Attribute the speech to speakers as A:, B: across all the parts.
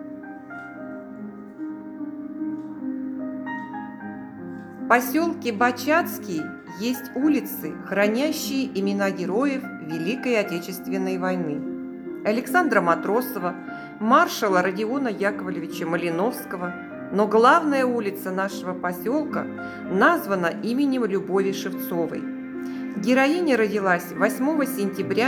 A: В поселке Бачатский есть улицы, хранящие имена героев Великой Отечественной войны: Александра Матросова, маршала Родиона Яковлевича Малиновского. Но главная улица нашего поселка названа именем Любови Шевцовой. Героиня родилась 8 сентября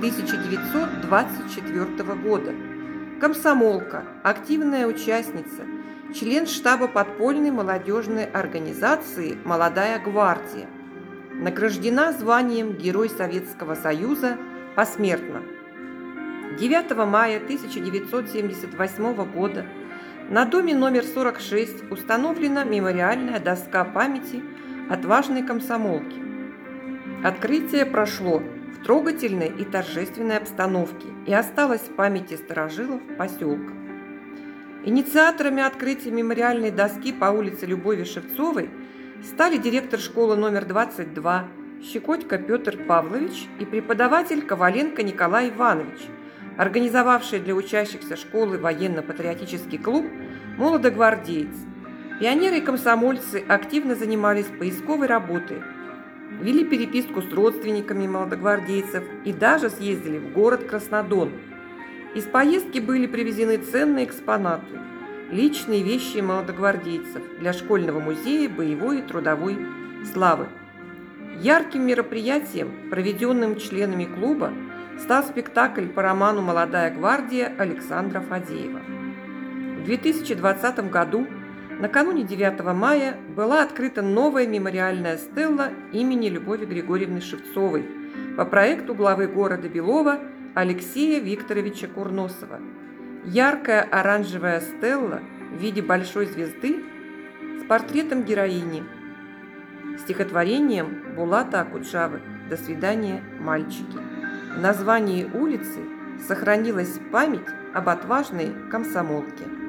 A: 1924 года. Комсомолка, активная участница, член штаба подпольной молодежной организации «Молодая гвардия». Награждена званием Герой Советского Союза посмертно. 9 мая 1978 года на доме номер 46 установлена мемориальная доска памяти отважной комсомолки. Открытие прошло в трогательной и торжественной обстановке и осталось в памяти старожилов поселка. Инициаторами открытия мемориальной доски по улице Любови Шевцовой стали директор школы номер 22 Щекотько Петр Павлович и преподаватель Коваленко Николай Иванович, организовавшие для учащихся школы военно-патриотический клуб «Молодогвардеец». Пионеры и комсомольцы активно занимались поисковой работой, вели переписку с родственниками молодогвардейцев и даже съездили в город Краснодон. Из поездки были привезены ценные экспонаты, личные вещи молодогвардейцев для школьного музея боевой и трудовой славы. Ярким мероприятием, проведенным членами клуба, стал спектакль по роману «Молодая гвардия» Александра Фадеева. В 2020 году, накануне 9 мая, была открыта новая мемориальная стелла имени Любови Григорьевны Шевцовой по проекту главы города Белова Алексея Викторовича Курносова. Яркая оранжевая стелла в виде большой звезды с портретом героини, стихотворением Булата Акуджавы «До свидания, мальчики». В названии улицы сохранилась память об отважной комсомолке.